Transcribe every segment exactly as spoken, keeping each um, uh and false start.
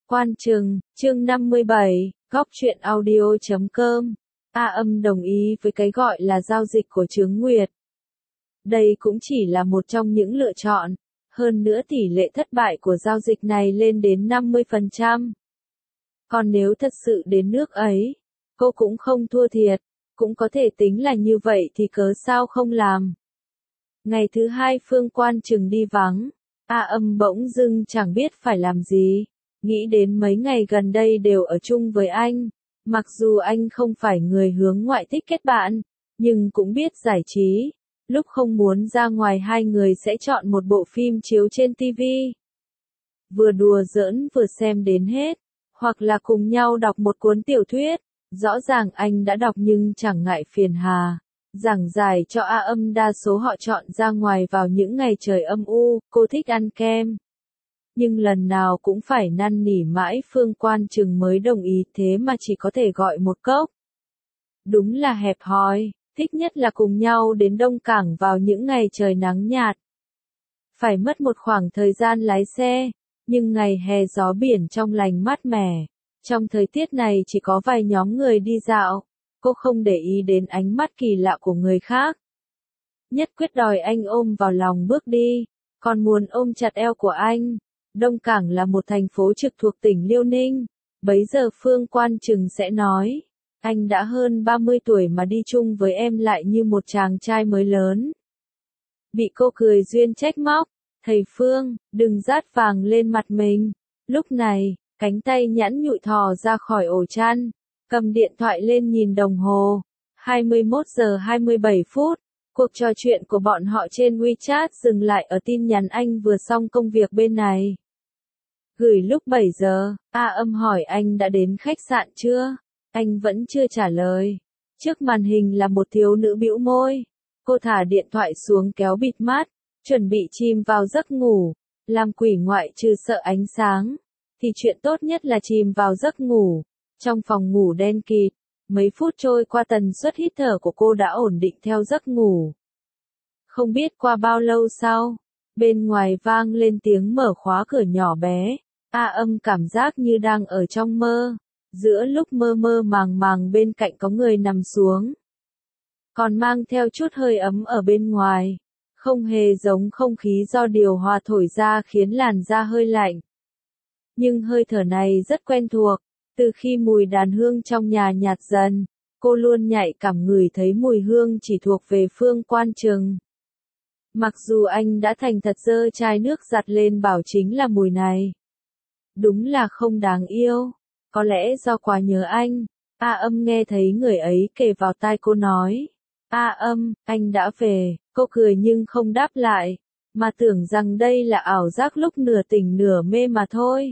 Quan Trừng, chương năm mươi bảy, góc truyện audio chấm com. A Âm đồng ý với cái gọi là giao dịch của Chướng Nguyệt. Đây cũng chỉ là một trong những lựa chọn, hơn nữa tỷ lệ thất bại của giao dịch này lên đến năm mươi phần trăm. Còn nếu thật sự đến nước ấy, cô cũng không thua thiệt, cũng có thể tính là như vậy thì cớ sao không làm. Ngày thứ hai Phương Quan Trừng đi vắng, A Âm bỗng dưng chẳng biết phải làm gì. Nghĩ đến mấy ngày gần đây đều ở chung với anh, mặc dù anh không phải người hướng ngoại thích kết bạn, nhưng cũng biết giải trí, lúc không muốn ra ngoài hai người sẽ chọn một bộ phim chiếu trên ti vi. Vừa đùa giỡn vừa xem đến hết, hoặc là cùng nhau đọc một cuốn tiểu thuyết, rõ ràng anh đã đọc nhưng chẳng ngại phiền hà. Giảng giải cho A Âm đa số họ chọn ra ngoài vào những ngày trời âm u, cô thích ăn kem. Nhưng lần nào cũng phải năn nỉ mãi Phương Quan Trừng mới đồng ý, thế mà chỉ có thể gọi một cốc. Đúng là hẹp hòi, thích nhất là cùng nhau đến Đông Cảng vào những ngày trời nắng nhạt. Phải mất một khoảng thời gian lái xe, nhưng ngày hè gió biển trong lành mát mẻ. Trong thời tiết này chỉ có vài nhóm người đi dạo, cô không để ý đến ánh mắt kỳ lạ của người khác. Nhất quyết đòi anh ôm vào lòng bước đi, còn muốn ôm chặt eo của anh. Đông Cảng là một thành phố trực thuộc tỉnh Liêu Ninh, bấy giờ Phương Quan Trừng sẽ nói, anh đã hơn ba mươi tuổi mà đi chung với em lại như một chàng trai mới lớn. Bị cô cười duyên trách móc, thầy Phương, đừng rát vàng lên mặt mình. Lúc này, cánh tay nhẵn nhụi thò ra khỏi ổ chăn, cầm điện thoại lên nhìn đồng hồ, hai mươi mốt giờ hai mươi bảy phút. Cuộc trò chuyện của bọn họ trên WeChat dừng lại ở tin nhắn anh vừa xong công việc bên này. Gửi lúc bảy giờ, A Âm hỏi anh đã đến khách sạn chưa? Anh vẫn chưa trả lời. Trước màn hình là một thiếu nữ bĩu môi. Cô thả điện thoại xuống kéo bịt mắt, chuẩn bị chìm vào giấc ngủ. Làm quỷ ngoại trừ sợ ánh sáng, thì chuyện tốt nhất là chìm vào giấc ngủ. Trong phòng ngủ đen kịt, mấy phút trôi qua tần suất hít thở của cô đã ổn định theo giấc ngủ. Không biết qua bao lâu sau, bên ngoài vang lên tiếng mở khóa cửa nhỏ bé. A Âm cảm giác như đang ở trong mơ. Giữa lúc mơ mơ màng màng bên cạnh có người nằm xuống, còn mang theo chút hơi ấm ở bên ngoài. Không hề giống không khí do điều hòa thổi ra khiến làn da hơi lạnh. Nhưng hơi thở này rất quen thuộc. Từ khi mùi đàn hương trong nhà nhạt dần, cô luôn nhạy cảm ngửi thấy mùi hương chỉ thuộc về Phương Quan Trừng. Mặc dù anh đã thành thật giơ chai nước giặt lên bảo chính là mùi này. Đúng là không đáng yêu. Có lẽ do quá nhớ anh. A Âm nghe thấy người ấy kề vào tai cô nói. A Âm, anh đã về. Cô cười nhưng không đáp lại, mà tưởng rằng đây là ảo giác lúc nửa tỉnh nửa mê mà thôi.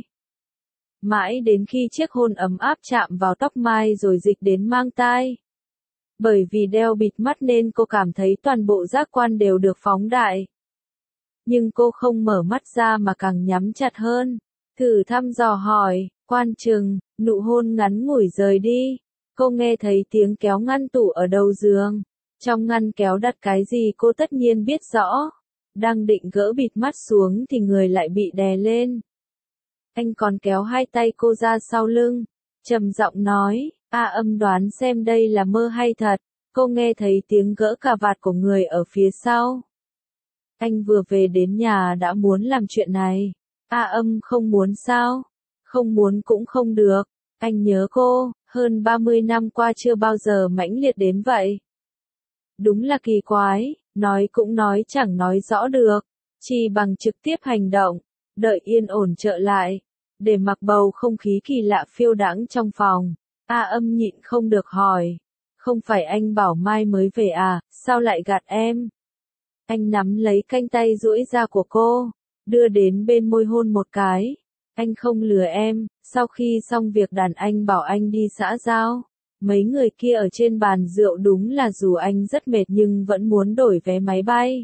Mãi đến khi chiếc hôn ấm áp chạm vào tóc mai rồi dịch đến mang tai. Bởi vì đeo bịt mắt nên cô cảm thấy toàn bộ giác quan đều được phóng đại. Nhưng cô không mở mắt ra mà càng nhắm chặt hơn. Thử thăm dò hỏi, Quan Trừng, nụ hôn ngắn ngủi rời đi. Cô nghe thấy tiếng kéo ngăn tủ ở đầu giường. Trong ngăn kéo đặt cái gì cô tất nhiên biết rõ. Đang định gỡ bịt mắt xuống thì người lại bị đè lên. Anh còn kéo hai tay cô ra sau lưng, trầm giọng nói, A Âm đoán xem đây là mơ hay thật. Cô nghe thấy tiếng gỡ cà vạt của người ở phía sau. Anh vừa về đến nhà đã muốn làm chuyện này. A Âm không muốn sao? Không muốn cũng không được. Anh nhớ cô, hơn ba mươi năm qua chưa bao giờ mãnh liệt đến vậy. Đúng là kỳ quái, nói cũng nói chẳng nói rõ được, chỉ bằng trực tiếp hành động, đợi yên ổn trở lại. Để mặc bầu không khí kỳ lạ phiêu đãng trong phòng, A Âm nhịn không được hỏi. Không phải anh bảo mai mới về à, sao lại gạt em? Anh nắm lấy cánh tay duỗi ra của cô, đưa đến bên môi hôn một cái. Anh không lừa em, sau khi xong việc đàn anh bảo anh đi xã giao. Mấy người kia ở trên bàn rượu đúng là dù anh rất mệt nhưng vẫn muốn đổi vé máy bay.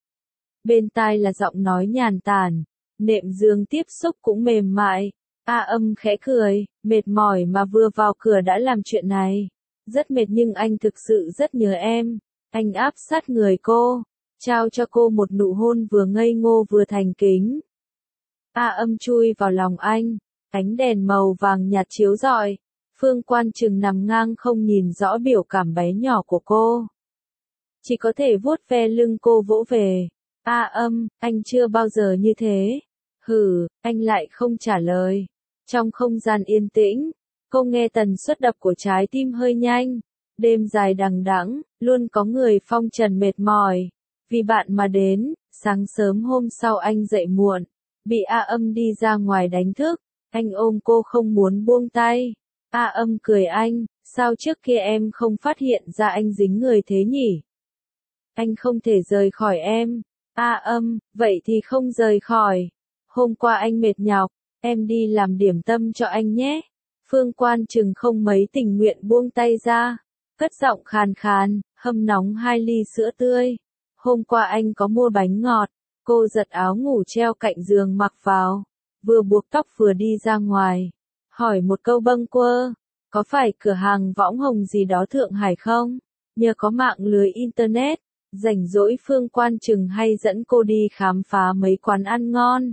Bên tai là giọng nói nhàn tản. Nệm giường tiếp xúc cũng mềm mại. A Âm khẽ cười, mệt mỏi mà vừa vào cửa đã làm chuyện này. Rất mệt nhưng anh thực sự rất nhớ em. Anh áp sát người cô, trao cho cô một nụ hôn vừa ngây ngô vừa thành kính. A Âm chui vào lòng anh. Ánh đèn màu vàng nhạt chiếu rọi, Phương Quan Trừng nằm ngang không nhìn rõ biểu cảm bé nhỏ của cô. Chỉ có thể vuốt ve lưng cô vỗ về. A Âm, anh chưa bao giờ như thế. Hừ, anh lại không trả lời. Trong không gian yên tĩnh, cô nghe tần suất đập của trái tim hơi nhanh. Đêm dài đằng đẵng, luôn có người phong trần mệt mỏi. Vì bạn mà đến, sáng sớm hôm sau anh dậy muộn, bị A Âm đi ra ngoài đánh thức. Anh ôm cô không muốn buông tay. A Âm cười anh, sao trước kia em không phát hiện ra anh dính người thế nhỉ? Anh không thể rời khỏi em. A Âm, vậy thì không rời khỏi. Hôm qua anh mệt nhọc, em đi làm điểm tâm cho anh nhé. Phương Quan Trừng không mấy tình nguyện buông tay ra. Cất giọng khàn khàn, hâm nóng hai ly sữa tươi. Hôm qua anh có mua bánh ngọt. Cô giật áo ngủ treo cạnh giường mặc vào. Vừa buộc tóc vừa đi ra ngoài. Hỏi một câu bâng quơ. Có phải cửa hàng võng hồng gì đó Thượng Hải không? Nhờ có mạng lưới Internet, rảnh rỗi Phương Quan Trừng hay dẫn cô đi khám phá mấy quán ăn ngon.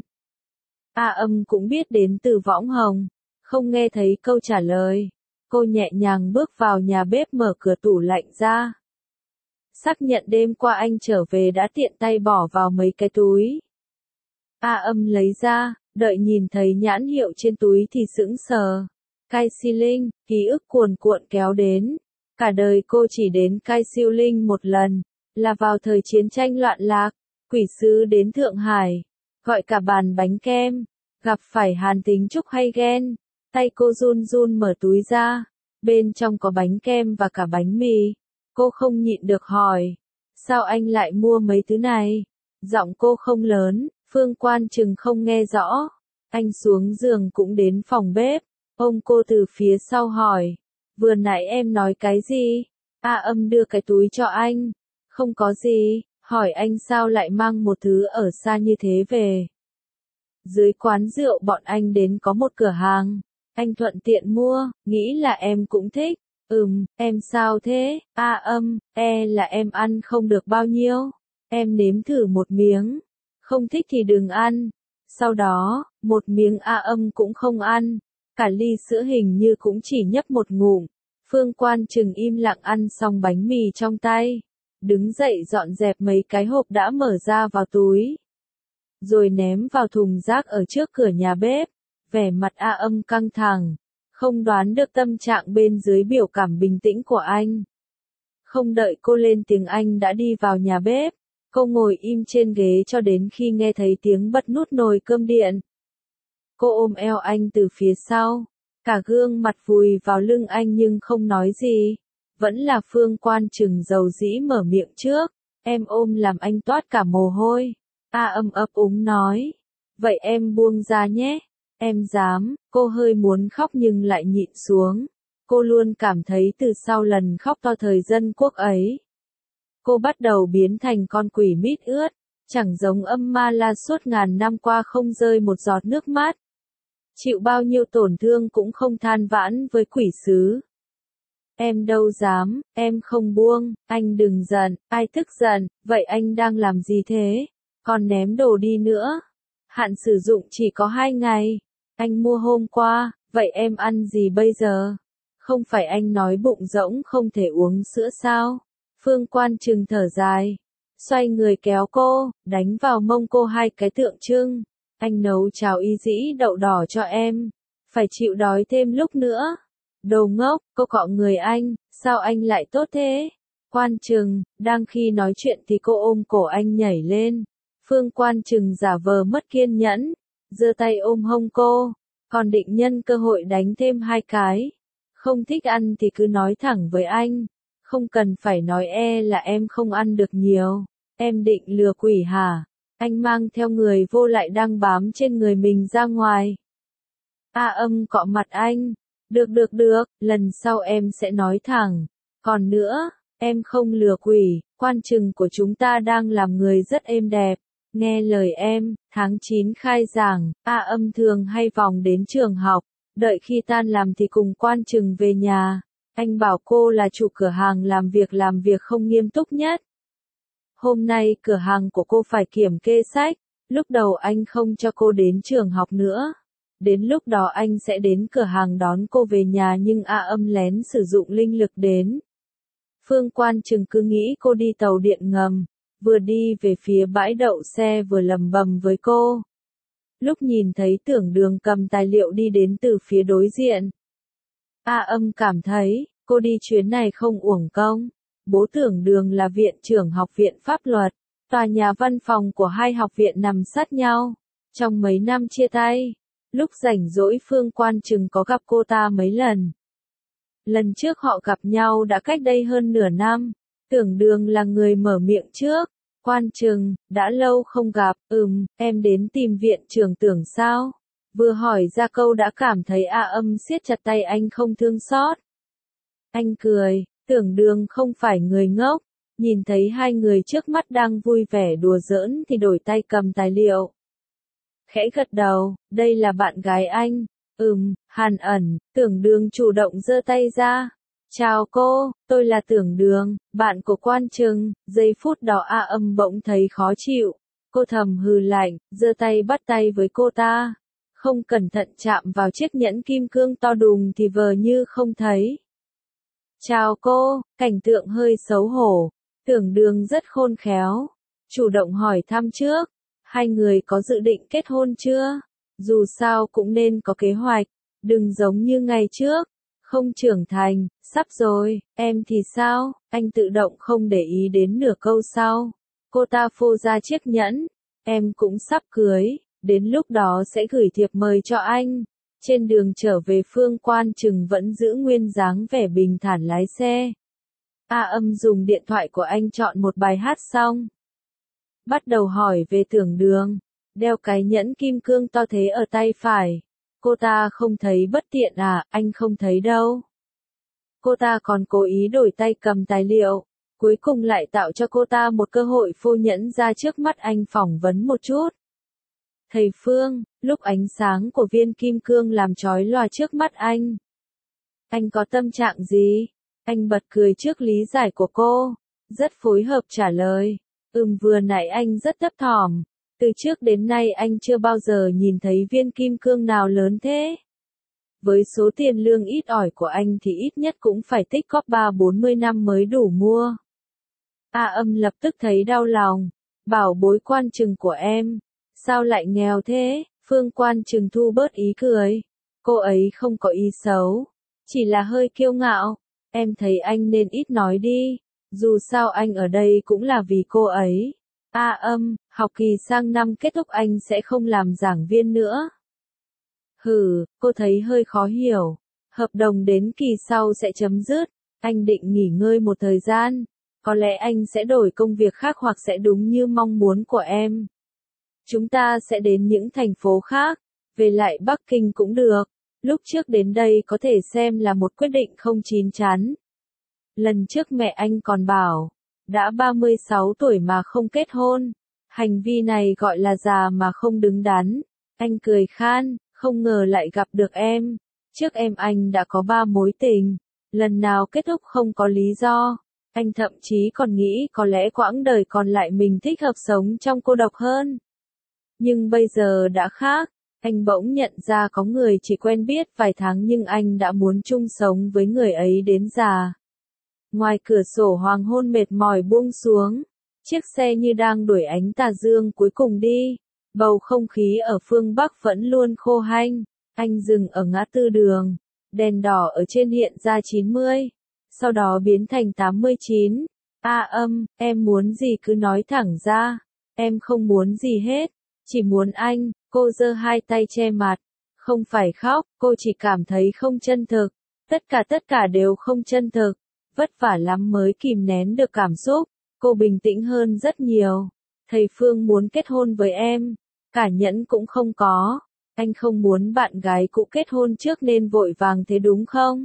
A Âm cũng biết đến từ võng hồng. Không nghe thấy câu trả lời. Cô nhẹ nhàng bước vào nhà bếp mở cửa tủ lạnh ra. Xác nhận đêm qua anh trở về đã tiện tay bỏ vào mấy cái túi. A Âm lấy ra, đợi nhìn thấy nhãn hiệu trên túi thì sững sờ. Kai Siling, ký ức cuồn cuộn kéo đến. Cả đời cô chỉ đến Kai Siling một lần, là vào thời chiến tranh loạn lạc. Quỷ sứ đến Thượng Hải, gọi cả bàn bánh kem. Gặp phải Hàn Tính Trúc hay ghen. Tay cô run run mở túi ra. Bên trong có bánh kem và cả bánh mì. Cô không nhịn được hỏi. Sao anh lại mua mấy thứ này? Giọng cô không lớn, Phương Quan Trừng không nghe rõ. Anh xuống giường cũng đến phòng bếp. Ôm cô từ phía sau hỏi. Vừa nãy em nói cái gì? A Âm đưa cái túi cho anh. Không có gì, hỏi anh sao lại mang một thứ ở xa như thế về. Dưới quán rượu bọn anh đến có một cửa hàng. Anh thuận tiện mua, nghĩ là em cũng thích. Ừm, em sao thế? A Âm, e là em ăn không được bao nhiêu. Em nếm thử một miếng. Không thích thì đừng ăn. Sau đó, một miếng A Âm cũng không ăn. Cả ly sữa hình như cũng chỉ nhấp một ngụm. Phương Quan Trừng im lặng ăn xong bánh mì trong tay. Đứng dậy dọn dẹp mấy cái hộp đã mở ra vào túi. Rồi ném vào thùng rác ở trước cửa nhà bếp. Vẻ mặt A Âm căng thẳng. Không đoán được tâm trạng bên dưới biểu cảm bình tĩnh của anh. Không đợi cô lên tiếng anh đã đi vào nhà bếp. Cô ngồi im trên ghế cho đến khi nghe thấy tiếng bật nút nồi cơm điện. Cô ôm eo anh từ phía sau. Cả gương mặt vùi vào lưng anh nhưng không nói gì. Vẫn là Phương Quan Trừng dầu dĩ mở miệng trước. Em ôm làm anh toát cả mồ hôi. A Âm ấp úng nói. Vậy em buông ra nhé. Em dám. Cô hơi muốn khóc nhưng lại nhịn xuống. Cô luôn cảm thấy từ sau lần khóc to thời dân quốc ấy. Cô bắt đầu biến thành con quỷ mít ướt. Chẳng giống Âm Ma La suốt ngàn năm qua không rơi một giọt nước mắt. Chịu bao nhiêu tổn thương cũng không than vãn với quỷ sứ. Em đâu dám, em không buông, anh đừng giận, ai tức giận, vậy anh đang làm gì thế? Còn ném đồ đi nữa. Hạn sử dụng chỉ có hai ngày. Anh mua hôm qua, vậy em ăn gì bây giờ? Không phải anh nói bụng rỗng không thể uống sữa sao? Phương Quan Trừng thở dài. Xoay người kéo cô, đánh vào mông cô hai cái tượng trưng. Anh nấu cháo y dĩ đậu đỏ cho em. Phải chịu đói thêm lúc nữa. Đồ ngốc, cô cọ người anh, sao anh lại tốt thế? Quan Trừng, đang khi nói chuyện thì cô ôm cổ anh nhảy lên. Phương Quan Trừng giả vờ mất kiên nhẫn, giơ tay ôm hông cô, còn định nhân cơ hội đánh thêm hai cái. Không thích ăn thì cứ nói thẳng với anh, không cần phải nói e là em không ăn được nhiều. Em định lừa quỷ hả? Anh mang theo người vô lại đang bám trên người mình ra ngoài. A Âm cọ mặt anh. Được được được, lần sau em sẽ nói thẳng. Còn nữa, em không lừa quỷ, Quan Trừng của chúng ta đang làm người rất êm đẹp. Nghe lời em, tháng chín khai giảng, A Âm thường hay vòng đến trường học, đợi khi tan làm thì cùng Quan Trừng về nhà. Anh bảo cô là chủ cửa hàng làm việc làm việc không nghiêm túc nhất. Hôm nay cửa hàng của cô phải kiểm kê sách, lúc đầu anh không cho cô đến trường học nữa. Đến lúc đó anh sẽ đến cửa hàng đón cô về nhà nhưng A Âm lén sử dụng linh lực đến. Phương Quan Trừng cứ nghĩ cô đi tàu điện ngầm, vừa đi về phía bãi đậu xe vừa lầm bầm với cô. Lúc nhìn thấy Tưởng Đường cầm tài liệu đi đến từ phía đối diện, A Âm cảm thấy, cô đi chuyến này không uổng công. Bố Tưởng Đường là viện trưởng học viện pháp luật, tòa nhà văn phòng của hai học viện nằm sát nhau. Trong mấy năm chia tay, lúc rảnh rỗi Phương Quan Trừng có gặp cô ta mấy lần. Lần trước họ gặp nhau đã cách đây hơn nửa năm, Tưởng Đường là người mở miệng trước. Quan Trừng, đã lâu không gặp, ừm, em đến tìm viện trưởng Tưởng sao? Vừa hỏi ra câu đã cảm thấy A Âm siết chặt tay anh không thương xót. Anh cười, Tưởng Đường không phải người ngốc, nhìn thấy hai người trước mắt đang vui vẻ đùa giỡn thì đổi tay cầm tài liệu. Khẽ gật đầu, đây là bạn gái anh. Ừm, Hàn Ẩn. Tưởng Đường chủ động giơ tay ra. Chào cô, tôi là Tưởng Đường, bạn của Quan Trừng. Giây phút đó A Âm bỗng thấy khó chịu. Cô thầm hừ lạnh, giơ tay bắt tay với cô ta. Không cẩn thận chạm vào chiếc nhẫn kim cương to đùng thì vờ như không thấy. Chào cô, cảnh tượng hơi xấu hổ. Tưởng Đường rất khôn khéo. Chủ động hỏi thăm trước. Hai người có dự định kết hôn chưa? Dù sao cũng nên có kế hoạch. Đừng giống như ngày trước. Không trưởng thành, sắp rồi, em thì sao? Anh tự động không để ý đến nửa câu sau. Cô ta phô ra chiếc nhẫn. Em cũng sắp cưới, đến lúc đó sẽ gửi thiệp mời cho anh. Trên đường trở về Phương Quan Trừng vẫn giữ nguyên dáng vẻ bình thản lái xe. A Âm dùng điện thoại của anh chọn một bài hát xong. Bắt đầu hỏi về Tưởng Đường. Đeo cái nhẫn kim cương to thế ở tay phải. Cô ta không thấy bất tiện à, anh không thấy đâu. Cô ta còn cố ý đổi tay cầm tài liệu. Cuối cùng lại tạo cho cô ta một cơ hội phô nhẫn ra trước mắt anh phỏng vấn một chút. Thầy Phương, lúc ánh sáng của viên kim cương làm chói lòa trước mắt anh. Anh có tâm trạng gì? Anh bật cười trước lý giải của cô. Rất phối hợp trả lời. Ừm vừa nãy anh rất thấp thỏm. Từ trước đến nay anh chưa bao giờ nhìn thấy viên kim cương nào lớn thế. Với số tiền lương ít ỏi của anh thì ít nhất cũng phải tích cóp ba bốn mươi năm mới đủ mua. A Âm lập tức thấy đau lòng. Bảo bối Quan Trừng của em. Sao lại nghèo thế? Phương Quan Trừng thu bớt ý cười. Cô ấy không có ý xấu. Chỉ là hơi kiêu ngạo. Em thấy anh nên ít nói đi. Dù sao anh ở đây cũng là vì cô ấy. A Âm, học kỳ sang năm kết thúc anh sẽ không làm giảng viên nữa. Hừ, cô thấy hơi khó hiểu. Hợp đồng đến kỳ sau sẽ chấm dứt. Anh định nghỉ ngơi một thời gian. Có lẽ anh sẽ đổi công việc khác hoặc sẽ đúng như mong muốn của em. Chúng ta sẽ đến những thành phố khác. Về lại Bắc Kinh cũng được. Lúc trước đến đây có thể xem là một quyết định không chín chắn. Lần trước mẹ anh còn bảo. Đã ba mươi sáu tuổi mà không kết hôn. Hành vi này gọi là già mà không đứng đắn. Anh cười khan, không ngờ lại gặp được em. Trước em anh đã có ba mối tình. Lần nào kết thúc không có lý do. Anh thậm chí còn nghĩ có lẽ quãng đời còn lại mình thích hợp sống trong cô độc hơn. Nhưng bây giờ đã khác. Anh bỗng nhận ra có người chỉ quen biết vài tháng nhưng anh đã muốn chung sống với người ấy đến già. Ngoài cửa sổ hoàng hôn mệt mỏi buông xuống. Chiếc xe như đang đuổi ánh tà dương cuối cùng đi. Bầu không khí ở phương Bắc vẫn luôn khô hanh. Anh dừng ở ngã tư đường. Đèn đỏ ở trên hiện ra chín mươi. Sau đó biến thành tám mươi chín. A Âm, em muốn gì cứ nói thẳng ra. Em không muốn gì hết. Chỉ muốn anh. Cô giơ hai tay che mặt. Không phải khóc, cô chỉ cảm thấy không chân thực. Tất cả tất cả đều không chân thực. Vất vả lắm mới kìm nén được cảm xúc. Cô bình tĩnh hơn rất nhiều. Thầy Phương muốn kết hôn với em. Cả nhẫn cũng không có. Anh không muốn bạn gái cũ kết hôn trước nên vội vàng thế đúng không?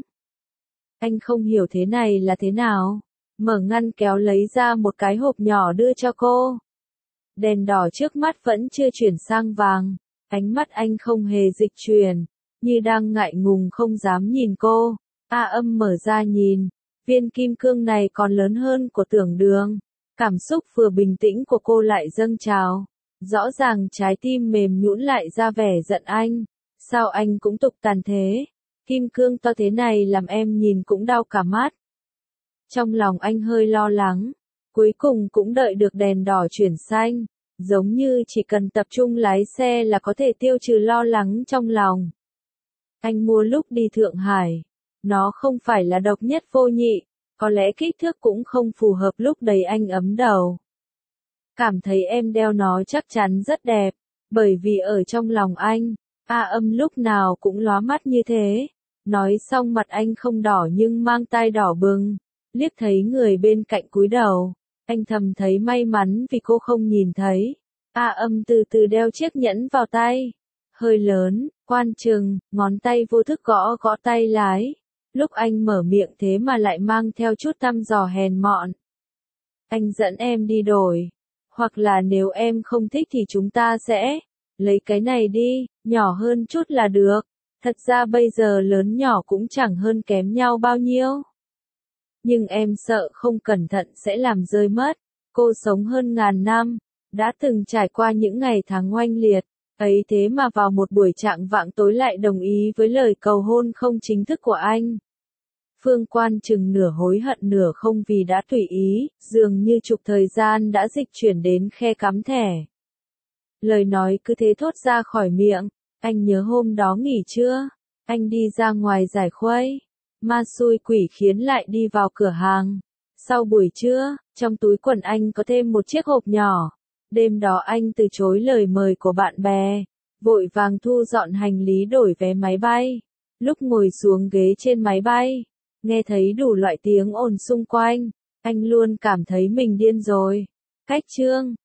Anh không hiểu thế này là thế nào. Mở ngăn kéo lấy ra một cái hộp nhỏ đưa cho cô. Đèn đỏ trước mắt vẫn chưa chuyển sang vàng. Ánh mắt anh không hề dịch chuyển. Như đang ngại ngùng không dám nhìn cô. A Âm mở ra nhìn. Viên kim cương này còn lớn hơn của Tưởng Đường. Cảm xúc vừa bình tĩnh của cô lại dâng trào. Rõ ràng trái tim mềm nhũn lại ra vẻ giận anh. Sao anh cũng tục tàn thế? Kim cương to thế này làm em nhìn cũng đau cả mắt. Trong lòng anh hơi lo lắng. Cuối cùng cũng đợi được đèn đỏ chuyển xanh. Giống như chỉ cần tập trung lái xe là có thể tiêu trừ lo lắng trong lòng. Anh mua lúc đi Thượng Hải. Nó không phải là độc nhất vô nhị. Có lẽ kích thước cũng không phù hợp lúc đấy anh ấm đầu. Cảm thấy em đeo nó chắc chắn rất đẹp. Bởi vì ở trong lòng anh, A Âm lúc nào cũng lóa mắt như thế. Nói xong mặt anh không đỏ nhưng mang tai đỏ bừng. Liếc thấy người bên cạnh cúi đầu. Anh thầm thấy may mắn vì cô không nhìn thấy. A Âm từ từ đeo chiếc nhẫn vào tay. Hơi lớn, quan chừng, ngón tay vô thức gõ gõ tay lái. Lúc anh mở miệng thế mà lại mang theo chút thăm dò hèn mọn. Anh dẫn em đi đổi. Hoặc là nếu em không thích thì chúng ta sẽ lấy cái này đi, nhỏ hơn chút là được. Thật ra bây giờ lớn nhỏ cũng chẳng hơn kém nhau bao nhiêu. Nhưng em sợ không cẩn thận sẽ làm rơi mất. Cô sống hơn ngàn năm, đã từng trải qua những ngày tháng oanh liệt. Ấy thế mà vào một buổi trạng vạng tối lại đồng ý với lời cầu hôn không chính thức của anh. Phương Quan chừng nửa hối hận nửa không vì đã tùy ý, dường như chục thời gian đã dịch chuyển đến khe cắm thẻ. Lời nói cứ thế thốt ra khỏi miệng, anh nhớ hôm đó nghỉ trưa, anh đi ra ngoài giải khuây, ma xui quỷ khiến lại đi vào cửa hàng. Sau buổi trưa, trong túi quần anh có thêm một chiếc hộp nhỏ, đêm đó anh từ chối lời mời của bạn bè, vội vàng thu dọn hành lý đổi vé máy bay. Lúc ngồi xuống ghế trên máy bay, nghe thấy đủ loại tiếng ồn xung quanh, anh luôn cảm thấy mình điên rồi. Cách chương